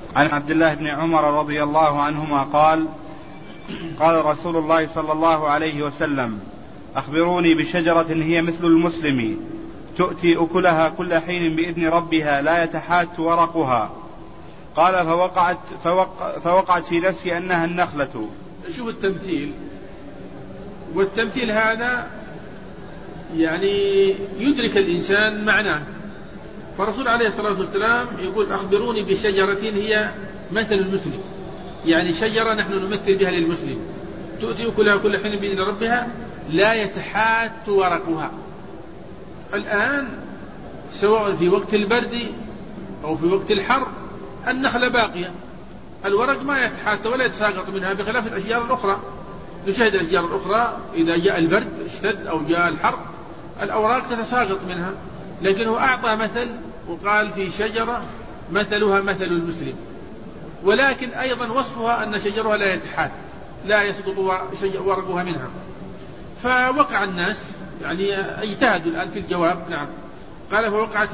عن عبد الله بن عمر رضي الله عنهما قال قال رسول الله صلى الله عليه وسلم أخبروني بشجرة هي مثل المسلم تؤتي أكلها كل حين بإذن ربها لا يتحات ورقها. قال فوقعت في نفسي أنها النخلة. شوف التمثيل، والتمثيل هذا يعني يدرك الإنسان معناه. فالرسول عليه الصلاة والسلام يقول أخبروني بشجرة هي مثل المسلم، يعني شجرة نحن نمثل بها للمسلم تؤتي أكلها كل حين بإذن ربها لا يتحات ورقها. الآن سواء في وقت البرد أو في وقت الحر النخلة باقية، الورق ما يتحات ولا يتساقط منها، بخلاف الأشجار الأخرى. نشاهد الأشجار الأخرى إذا جاء البرد اشتد أو جاء الحر الأوراق تتساقط منها، لكنه أعطى مثل وقال في شجرة مثلها مثل المسلم، ولكن أيضا وصفها أن شجرها لا يتحات لا يسقط ورقها منها. فوقع الناس يعني اجتهدوا الآن في الجواب. نعم. قال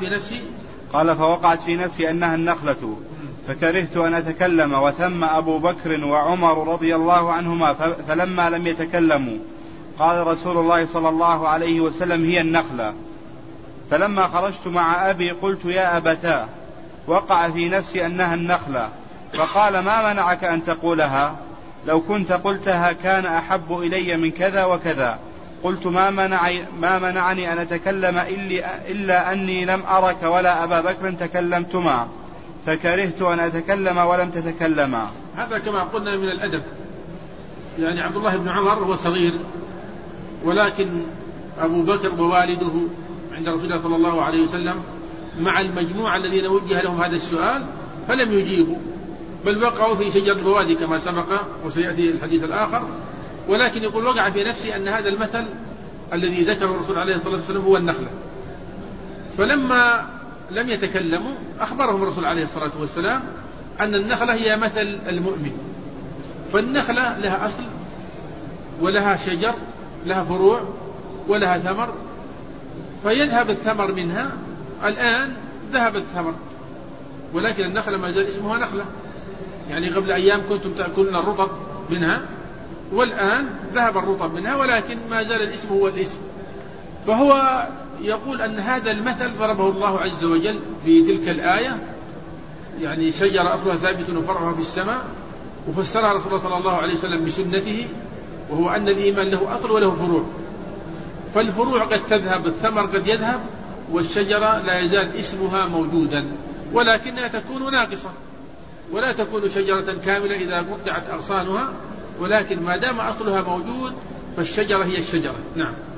فوقعت في نفسي أنها النخلة فكرهت أن أتكلم وثم أبو بكر وعمر رضي الله عنهما فلما لم يتكلموا قال رسول الله صلى الله عليه وسلم هي النخلة. فلما خرجت مع أبي قلت يا أبتاه وقع في نفسي أنها النخلة. فقال ما منعك أن تقولها؟ لو كنت قلتها كان أحب إلي من كذا وكذا. قلت ما منعني أن أتكلم إلا أني لم أرك ولا أبا بكر تكلمتما فكرهت أن أتكلم ولم تتكلما. هذا كما قلنا من الأدب، يعني عبد الله بن عمر هو صغير، ولكن أبو بكر ووالده عند رسول الله صلى الله عليه وسلم مع المجموعة الذين وجه لهم هذا السؤال فلم يجيبوا، بل وقعوا في شجر البوادي كما سبق وسيأتي الحديث الآخر. ولكن يقول وقع في نفسي أن هذا المثل الذي ذكره الرسول عليه الصلاة والسلام هو النخلة. فلما لم يتكلموا أخبرهم الرسول عليه الصلاة والسلام أن النخلة هي مثل المؤمن. فالنخلة لها أصل ولها شجر، لها فروع ولها ثمر، فيذهب الثمر منها. الآن ذهب الثمر ولكن النخلة ما زال اسمها نخلة، يعني قبل أيام كنتم تأكلون الرطب منها والآن ذهب الرطب منها ولكن ما زال الاسم هو الاسم. فهو يقول أن هذا المثل ضربه الله عز وجل في تلك الآية، يعني شجرة أصلها ثابت وفرعها في السماء، وفسرها رسول الله صلى الله عليه وسلم بسنته، وهو أن الإيمان له أصل وله فروع. فالفروع قد تذهب، الثمر قد يذهب، والشجرة لا يزال اسمها موجودا ولكنها تكون ناقصة، ولا تكون شجرة كاملة إذا قطعت أغصانها، ولكن ما دام أصلها موجود فالشجرة هي الشجرة. نعم.